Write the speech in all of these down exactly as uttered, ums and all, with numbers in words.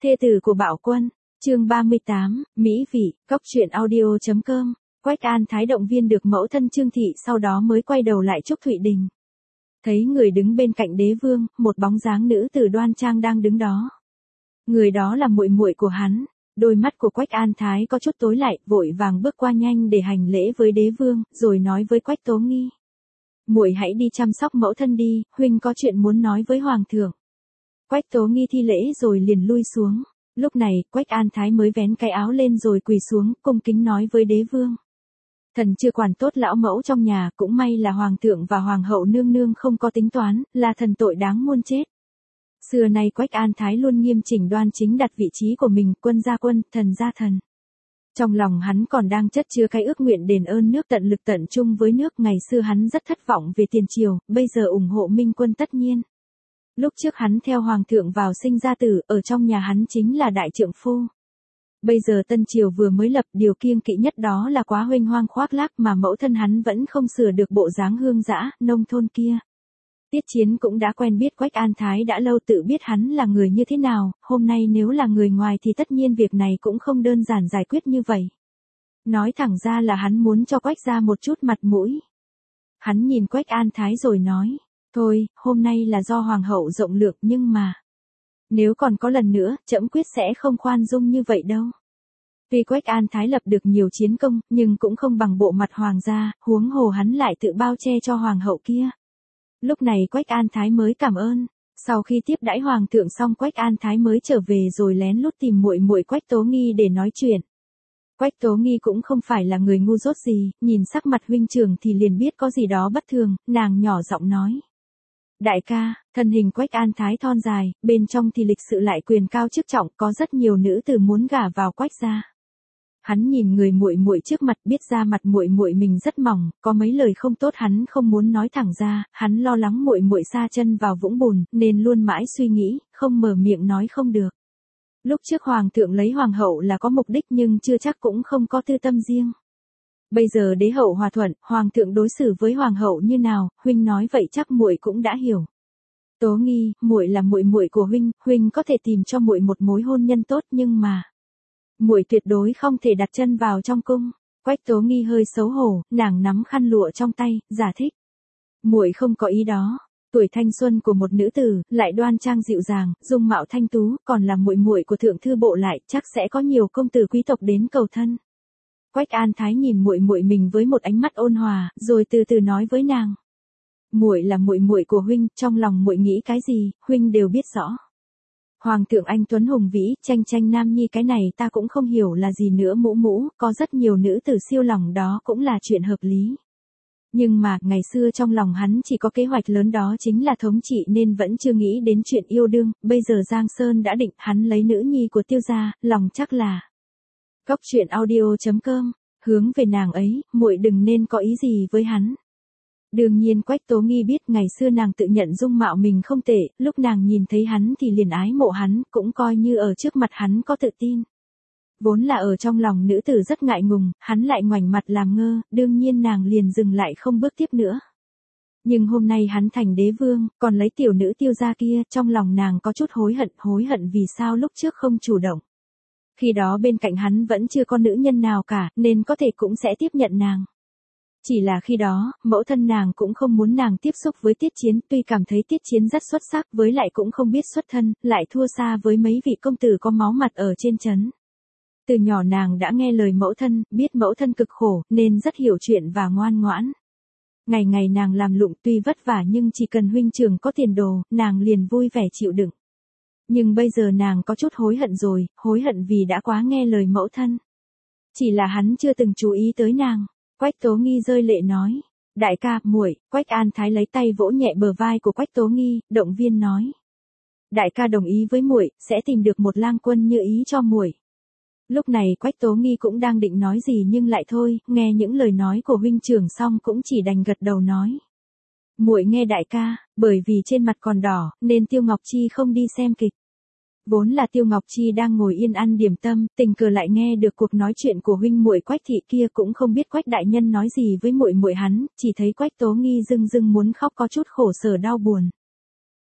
Thê tử của Bạo Quân, chương ba mươi tám, Mỹ vị, cóc truyện audio chấm com. Quách An Thái động viên được mẫu thân Trương Thị, sau đó mới quay đầu lại Trúc Thụy Đình. Thấy người đứng bên cạnh đế vương, một bóng dáng nữ tử đoan trang đang đứng đó. Người đó là muội muội của hắn. Đôi mắt của Quách An Thái có chút tối lại, vội vàng bước qua nhanh để hành lễ với đế vương, rồi nói với Quách Tố Nghi: "Muội hãy đi chăm sóc mẫu thân đi, huynh có chuyện muốn nói với hoàng thượng." Quách Tố Nghi thi lễ rồi liền lui xuống. Lúc này, Quách An Thái mới vén cái áo lên rồi quỳ xuống, cung kính nói với đế vương: "Thần chưa quản tốt lão mẫu trong nhà, cũng may là hoàng thượng và hoàng hậu nương nương không có tính toán, là thần tội đáng muôn chết." Xưa nay Quách An Thái luôn nghiêm chỉnh đoan chính đặt vị trí của mình, quân gia quân, thần gia thần. Trong lòng hắn còn đang chất chứa cái ước nguyện đền ơn nước, tận lực tận chung với nước. Ngày xưa hắn rất thất vọng về tiền triều, bây giờ ủng hộ Minh quân tất nhiên. Lúc trước hắn theo hoàng thượng vào sinh ra tử, ở trong nhà hắn chính là đại trượng phu. Bây giờ tân triều vừa mới lập, điều kiêng kỵ nhất đó là quá huênh hoang khoác lác, mà mẫu thân hắn vẫn không sửa được bộ dáng hương dã, nông thôn kia. Tiết Chiến cũng đã quen biết Quách An Thái đã lâu, tự biết hắn là người như thế nào, hôm nay nếu là người ngoài thì tất nhiên việc này cũng không đơn giản giải quyết như vậy. Nói thẳng ra là hắn muốn cho Quách gia một chút mặt mũi. Hắn nhìn Quách An Thái rồi nói: "Thôi, hôm nay là do hoàng hậu rộng lượng, nhưng mà nếu còn có lần nữa, trẫm quyết sẽ không khoan dung như vậy đâu." Vì Quách An Thái lập được nhiều chiến công, nhưng cũng không bằng bộ mặt hoàng gia, huống hồ hắn lại tự bao che cho hoàng hậu kia. Lúc này Quách An Thái mới cảm ơn. Sau khi tiếp đãi hoàng thượng xong, Quách An Thái mới trở về rồi lén lút tìm muội muội Quách Tố Nghi để nói chuyện. Quách Tố Nghi cũng không phải là người ngu dốt gì, nhìn sắc mặt huynh trưởng thì liền biết có gì đó bất thường, nàng nhỏ giọng nói: "Đại ca." Thân hình Quách An Thái thon dài, bên trong thì lịch sự lại quyền cao chức trọng, có rất nhiều nữ tử muốn gả vào Quách gia. Hắn nhìn người muội muội trước mặt, biết ra mặt muội muội mình rất mỏng, có mấy lời không tốt hắn không muốn nói thẳng ra, hắn lo lắng muội muội sa chân vào vũng bùn, nên luôn mãi suy nghĩ, không mở miệng nói không được. Lúc trước hoàng thượng lấy hoàng hậu là có mục đích, nhưng chưa chắc cũng không có tư tâm riêng. Bây giờ đế hậu hòa thuận, hoàng thượng đối xử với hoàng hậu như nào, huynh nói vậy chắc muội cũng đã hiểu. Tố Nghi, muội là muội muội của huynh, huynh có thể tìm cho muội một mối hôn nhân tốt, nhưng mà muội tuyệt đối không thể đặt chân vào trong cung." Quách Tố Nghi hơi xấu hổ, nàng nắm khăn lụa trong tay, giải thích: "Muội không có ý đó. Tuổi thanh xuân của một nữ tử, lại đoan trang dịu dàng, dung mạo thanh tú, còn là muội muội của thượng thư bộ lại, chắc sẽ có nhiều công tử quý tộc đến cầu thân." Quách An Thái nhìn muội muội mình với một ánh mắt ôn hòa, rồi từ từ nói với nàng: "Muội là muội muội của huynh, trong lòng muội nghĩ cái gì, huynh đều biết rõ. Hoàng thượng anh tuấn hùng vĩ, tranh tranh nam nhi, cái này ta cũng không hiểu là gì nữa mũ mũ, có rất nhiều nữ tử siêu lòng, đó cũng là chuyện hợp lý. Nhưng mà, ngày xưa trong lòng hắn chỉ có kế hoạch lớn, đó chính là thống trị, nên vẫn chưa nghĩ đến chuyện yêu đương, bây giờ Giang Sơn đã định, hắn lấy nữ nhi của Tiêu gia, lòng chắc là." Cóc truyện audio chấm com, hướng về nàng ấy, muội đừng nên có ý gì với hắn. Đương nhiên Quách Tố Nghi biết ngày xưa nàng tự nhận dung mạo mình không tệ, lúc nàng nhìn thấy hắn thì liền ái mộ hắn, cũng coi như ở trước mặt hắn có tự tin. Vốn là ở trong lòng nữ tử rất ngại ngùng, hắn lại ngoảnh mặt làm ngơ, đương nhiên nàng liền dừng lại không bước tiếp nữa. Nhưng hôm nay hắn thành đế vương, còn lấy tiểu nữ Tiêu gia kia, trong lòng nàng có chút hối hận, hối hận vì sao lúc trước không chủ động. Khi đó bên cạnh hắn vẫn chưa có nữ nhân nào cả, nên có thể cũng sẽ tiếp nhận nàng. Chỉ là khi đó, mẫu thân nàng cũng không muốn nàng tiếp xúc với Tiết Chiến, tuy cảm thấy Tiết Chiến rất xuất sắc, với lại cũng không biết xuất thân, lại thua xa với mấy vị công tử có máu mặt ở trên trấn. Từ nhỏ nàng đã nghe lời mẫu thân, biết mẫu thân cực khổ, nên rất hiểu chuyện và ngoan ngoãn. Ngày ngày nàng làm lụng tuy vất vả, nhưng chỉ cần huynh trưởng có tiền đồ, nàng liền vui vẻ chịu đựng. Nhưng bây giờ nàng có chút hối hận rồi, hối hận vì đã quá nghe lời mẫu thân. Chỉ là hắn chưa từng chú ý tới nàng. Quách Tố Nghi rơi lệ nói: "Đại ca, muội." Quách An Thái lấy tay vỗ nhẹ bờ vai của Quách Tố Nghi, động viên nói: "Đại ca đồng ý với muội, sẽ tìm được một lang quân như ý cho muội." Lúc này Quách Tố Nghi cũng đang định nói gì nhưng lại thôi, nghe những lời nói của huynh trưởng xong cũng chỉ đành gật đầu nói: "Muội nghe đại ca." Bởi vì trên mặt còn đỏ, nên Tiêu Ngọc Chi không đi xem kịch. Vốn là Tiêu Ngọc Chi đang ngồi yên ăn điểm tâm, tình cờ lại nghe được cuộc nói chuyện của huynh muội Quách thị kia, cũng không biết Quách đại nhân nói gì với muội muội hắn, chỉ thấy Quách Tố Nghi rưng rưng muốn khóc, có chút khổ sở đau buồn.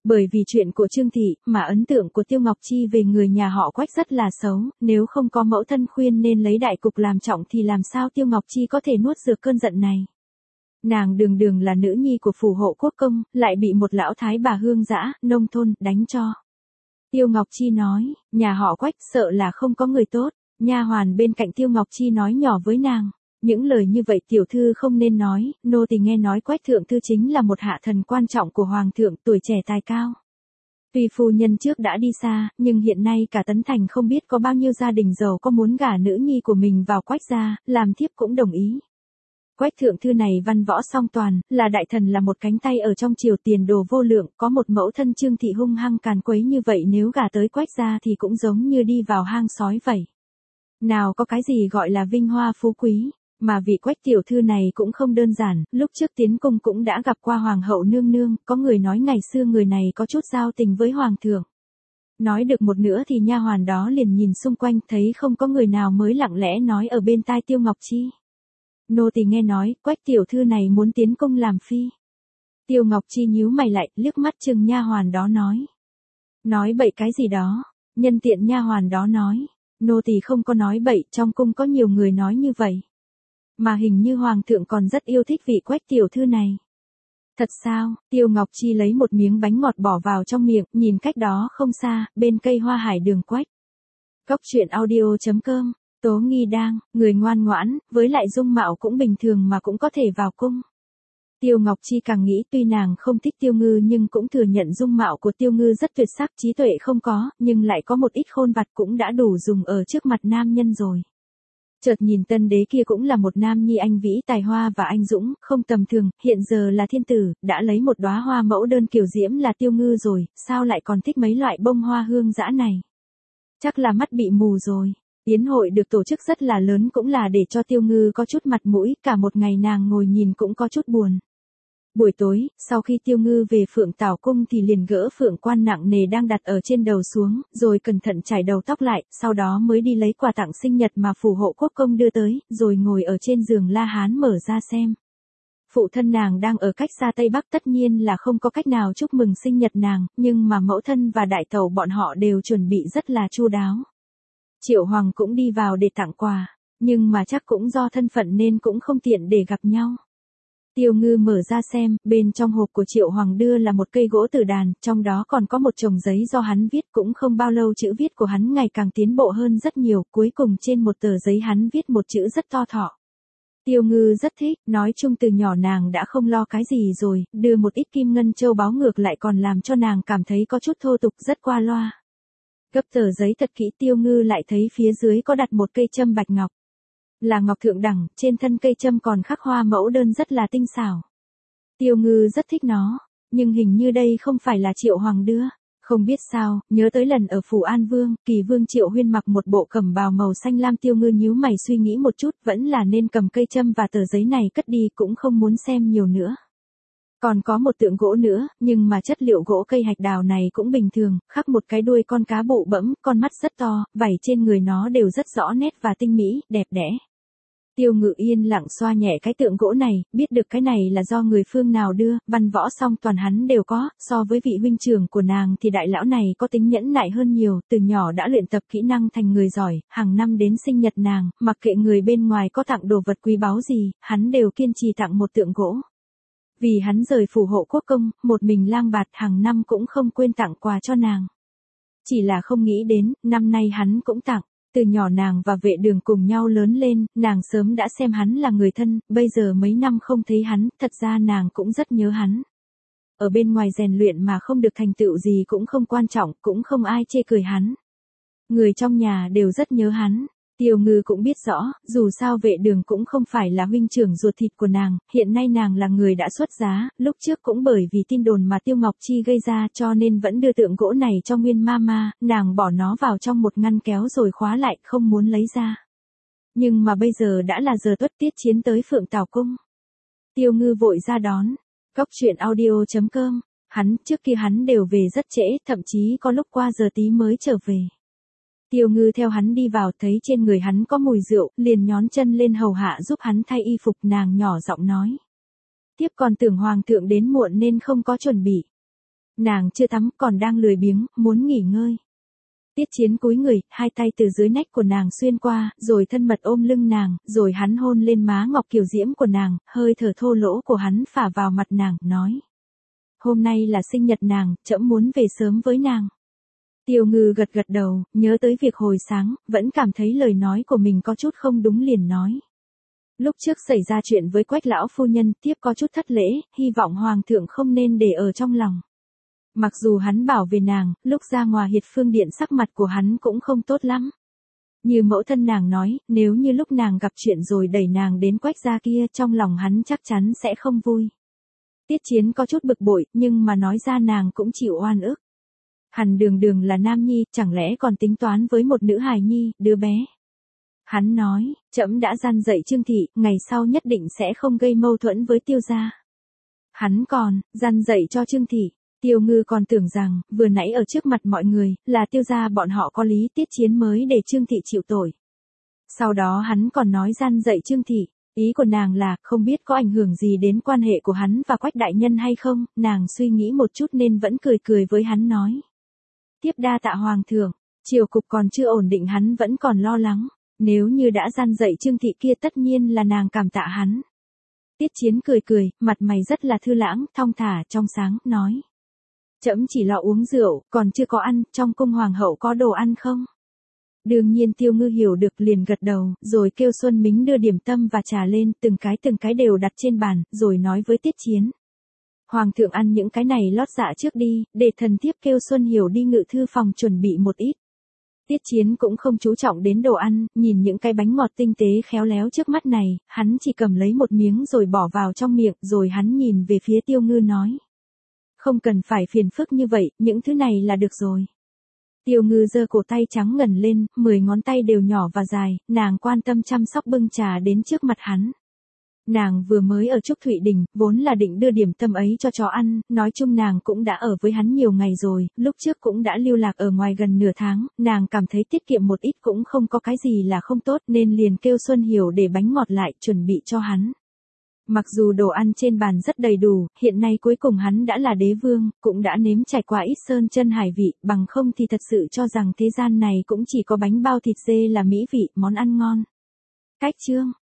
Bởi vì chuyện của Trương Thị, mà ấn tượng của Tiêu Ngọc Chi về người nhà họ Quách rất là xấu, nếu không có mẫu thân khuyên nên lấy đại cục làm trọng thì làm sao Tiêu Ngọc Chi có thể nuốt được cơn giận này. Nàng đường đường là nữ nhi của phù hộ quốc công, lại bị một lão thái bà hương dã, nông thôn, đánh cho. Tiêu Ngọc Chi nói, nhà họ Quách sợ là không có người tốt, nha hoàn bên cạnh Tiêu Ngọc Chi nói nhỏ với nàng. Những lời như vậy tiểu thư không nên nói, nô tỳ nghe nói Quách thượng thư chính là một hạ thần quan trọng của hoàng thượng, tuổi trẻ tài cao. Tuy phu nhân trước đã đi xa, nhưng hiện nay cả Tấn Thành không biết có bao nhiêu gia đình giàu có muốn gả nữ nhi của mình vào Quách gia, làm thiếp cũng đồng ý. Quách thượng thư này văn võ song toàn, là đại thần, là một cánh tay ở trong triều, tiền đồ vô lượng, có một mẫu thân Trương Thị hung hăng càn quấy như vậy, nếu gả tới Quách gia thì cũng giống như đi vào hang sói vậy. Nào có cái gì gọi là vinh hoa phú quý. Mà vị Quách tiểu thư này cũng không đơn giản, lúc trước tiến cung cũng đã gặp qua hoàng hậu nương nương, có người nói ngày xưa người này có chút giao tình với hoàng thượng. Nói được một nữa thì nha hoàn đó liền nhìn xung quanh, thấy không có người nào mới lặng lẽ nói ở bên tai Tiêu Ngọc Chi. Nô tỳ nghe nói, Quách tiểu thư này muốn tiến cung làm phi. Tiêu Ngọc Chi nhíu mày lại, liếc mắt chừng nha hoàn đó nói. Nói bậy cái gì đó, nhân tiện nha hoàn đó nói. Nô tỳ không có nói bậy, trong cung có nhiều người nói như vậy. Mà hình như hoàng thượng còn rất yêu thích vị Quách tiểu thư này. Thật sao? Tiêu Ngọc Chi lấy một miếng bánh ngọt bỏ vào trong miệng, nhìn cách đó không xa, bên cây hoa hải đường Quách. Cốc truyện audio chấm com, Tố Nghi Đang, người ngoan ngoãn, với lại dung mạo cũng bình thường mà cũng có thể vào cung. Tiêu Ngọc Chi càng nghĩ, tuy nàng không thích Tiêu Ngư nhưng cũng thừa nhận dung mạo của Tiêu Ngư rất tuyệt sắc, trí tuệ không có, nhưng lại có một ít khôn vặt cũng đã đủ dùng ở trước mặt nam nhân rồi. Chợt nhìn tân đế kia cũng là một nam nhi anh vĩ tài hoa và anh dũng, không tầm thường, hiện giờ là thiên tử, đã lấy một đóa hoa mẫu đơn kiều diễm là Tiêu Ngư rồi, sao lại còn thích mấy loại bông hoa hương dã này? Chắc là mắt bị mù rồi. Yến hội được tổ chức rất là lớn cũng là để cho Tiêu Ngư có chút mặt mũi, cả một ngày nàng ngồi nhìn cũng có chút buồn. Buổi tối, sau khi Tiêu Ngư về Phượng Tảo Cung thì liền gỡ phượng quan nặng nề đang đặt ở trên đầu xuống, rồi cẩn thận chải đầu tóc lại, sau đó mới đi lấy quà tặng sinh nhật mà phù hộ quốc công đưa tới, rồi ngồi ở trên giường La Hán mở ra xem. Phụ thân nàng đang ở cách xa Tây Bắc, tất nhiên là không có cách nào chúc mừng sinh nhật nàng, nhưng mà mẫu thân và đại tẩu bọn họ đều chuẩn bị rất là chu đáo. Triệu Hoàng cũng đi vào để tặng quà, nhưng mà chắc cũng do thân phận nên cũng không tiện để gặp nhau. Tiêu Ngư mở ra xem, bên trong hộp của Triệu Hoàng đưa là một cây gỗ tử đàn, trong đó còn có một chồng giấy do hắn viết, cũng không bao lâu chữ viết của hắn ngày càng tiến bộ hơn rất nhiều, cuối cùng trên một tờ giấy hắn viết một chữ rất to thọ. Tiêu Ngư rất thích, nói chung từ nhỏ nàng đã không lo cái gì rồi, đưa một ít kim ngân châu báu ngược lại còn làm cho nàng cảm thấy có chút thô tục, rất qua loa. Gấp tờ giấy thật kỹ, Tiêu Ngư lại thấy phía dưới có đặt một cây châm bạch ngọc. Là ngọc thượng đẳng, trên thân cây châm còn khắc hoa mẫu đơn rất là tinh xảo. Tiêu Ngư rất thích nó, nhưng hình như đây không phải là Triệu Hoàng đưa. Không biết sao, nhớ tới lần ở Phủ An Vương, Kỳ Vương Triệu Huyên mặc một bộ cẩm bào màu xanh lam. Tiêu Ngư nhíu mày suy nghĩ một chút, vẫn là nên cầm cây châm và tờ giấy này cất đi, cũng không muốn xem nhiều nữa. Còn có một tượng gỗ nữa, nhưng mà chất liệu gỗ cây hạch đào này cũng bình thường, khắc một cái đuôi con cá bụ bẫm, con mắt rất to, vảy trên người nó đều rất rõ nét và tinh mỹ, đẹp đẽ. Tiêu Ngự yên lặng xoa nhẹ cái tượng gỗ này, biết được cái này là do người phương nào đưa, văn võ song toàn hắn đều có, so với vị huynh trưởng của nàng thì đại lão này có tính nhẫn nại hơn nhiều, từ nhỏ đã luyện tập kỹ năng thành người giỏi, hàng năm đến sinh nhật nàng, mặc kệ người bên ngoài có tặng đồ vật quý báu gì, hắn đều kiên trì tặng một tượng gỗ. Vì hắn rời phủ hộ quốc công, một mình lang bạt hàng năm cũng không quên tặng quà cho nàng. Chỉ là không nghĩ đến, năm nay hắn cũng tặng. Từ nhỏ nàng và Vệ Đường cùng nhau lớn lên, nàng sớm đã xem hắn là người thân, bây giờ mấy năm không thấy hắn, thật ra nàng cũng rất nhớ hắn. Ở bên ngoài rèn luyện mà không được thành tựu gì cũng không quan trọng, cũng không ai chê cười hắn. Người trong nhà đều rất nhớ hắn. Tiêu Ngư cũng biết rõ, dù sao Vệ Đường cũng không phải là huynh trưởng ruột thịt của nàng, hiện nay nàng là người đã xuất giá, lúc trước cũng bởi vì tin đồn mà Tiêu Ngọc Chi gây ra cho nên vẫn đưa tượng gỗ này cho Nguyên Mama, nàng bỏ nó vào trong một ngăn kéo rồi khóa lại, không muốn lấy ra. Nhưng mà bây giờ đã là giờ tuất tiết chiến tới Phượng Tảo Cung. Tiêu Ngư vội ra đón. Cốc truyện audio chấm com, hắn, trước kia hắn đều về rất trễ, thậm chí có lúc qua giờ tí mới trở về. Tiêu Ngư theo hắn đi vào, thấy trên người hắn có mùi rượu, liền nhón chân lên hầu hạ giúp hắn thay y phục, nàng nhỏ giọng nói. Tiếp còn tưởng hoàng thượng đến muộn nên không có chuẩn bị. Nàng chưa tắm còn đang lười biếng, muốn nghỉ ngơi. Tiết Chiến cúi người, hai tay từ dưới nách của nàng xuyên qua, rồi thân mật ôm lưng nàng, rồi hắn hôn lên má ngọc kiều diễm của nàng, hơi thở thô lỗ của hắn phả vào mặt nàng, nói. Hôm nay là sinh nhật nàng, trẫm muốn về sớm với nàng. Tiêu Ngư gật gật đầu, nhớ tới việc hồi sáng, vẫn cảm thấy lời nói của mình có chút không đúng liền nói. Lúc trước xảy ra chuyện với Quách lão phu nhân, tiếp có chút thất lễ, hy vọng hoàng thượng không nên để ở trong lòng. Mặc dù hắn bảo về nàng, lúc ra ngoài Hiệt Phương Điện sắc mặt của hắn cũng không tốt lắm. Như mẫu thân nàng nói, nếu như lúc nàng gặp chuyện rồi đẩy nàng đến Quách gia kia, trong lòng hắn chắc chắn sẽ không vui. Tiết Chiến có chút bực bội, nhưng mà nói ra nàng cũng chịu oan ức. Hắn đường đường là nam nhi, chẳng lẽ còn tính toán với một nữ hài nhi, đứa bé. Hắn nói, trẫm đã gian dạy Trương thị, ngày sau nhất định sẽ không gây mâu thuẫn với Tiêu gia. Hắn còn, gian dạy cho Trương thị. Tiêu Ngư còn tưởng rằng, vừa nãy ở trước mặt mọi người, là Tiêu gia bọn họ có lý, Tiết Chiến mới để Trương thị chịu tội. Sau đó hắn còn nói gian dạy Trương thị, ý của nàng là, không biết có ảnh hưởng gì đến quan hệ của hắn và Quách đại nhân hay không, nàng suy nghĩ một chút nên vẫn cười cười với hắn nói. Tiếp đa tạ hoàng thượng, triều cục còn chưa ổn định hắn vẫn còn lo lắng, nếu như đã gian dạy Trương thị kia tất nhiên là nàng cảm tạ hắn. Tiết Chiến cười cười, mặt mày rất là thư lãng, thong thả, trong sáng, nói. Trẫm chỉ lo uống rượu, còn chưa có ăn, trong cung hoàng hậu có đồ ăn không? Đương nhiên Tiêu Ngư hiểu được liền gật đầu, rồi kêu Xuân Mính đưa điểm tâm và trà lên, từng cái từng cái đều đặt trên bàn, rồi nói với Tiết Chiến. Hoàng thượng ăn những cái này lót dạ trước đi, để thần thiếp kêu Xuân Hiểu đi ngự thư phòng chuẩn bị một ít. Tiết Chiến cũng không chú trọng đến đồ ăn, nhìn những cái bánh ngọt tinh tế khéo léo trước mắt này, hắn chỉ cầm lấy một miếng rồi bỏ vào trong miệng, rồi hắn nhìn về phía Tiêu Ngư nói. Không cần phải phiền phức như vậy, những thứ này là được rồi. Tiêu Ngư giơ cổ tay trắng ngần lên, mười ngón tay đều nhỏ và dài, nàng quan tâm chăm sóc bưng trà đến trước mặt hắn. Nàng vừa mới ở Trúc Thụy Đình, vốn là định đưa điểm tâm ấy cho chó ăn, nói chung nàng cũng đã ở với hắn nhiều ngày rồi, lúc trước cũng đã lưu lạc ở ngoài gần nửa tháng, nàng cảm thấy tiết kiệm một ít cũng không có cái gì là không tốt nên liền kêu Xuân Hiểu để bánh ngọt lại chuẩn bị cho hắn. Mặc dù đồ ăn trên bàn rất đầy đủ, hiện nay cuối cùng hắn đã là đế vương, cũng đã nếm trải qua ít sơn chân hải vị, bằng không thì thật sự cho rằng thế gian này cũng chỉ có bánh bao thịt dê là mỹ vị, món ăn ngon. Cách chương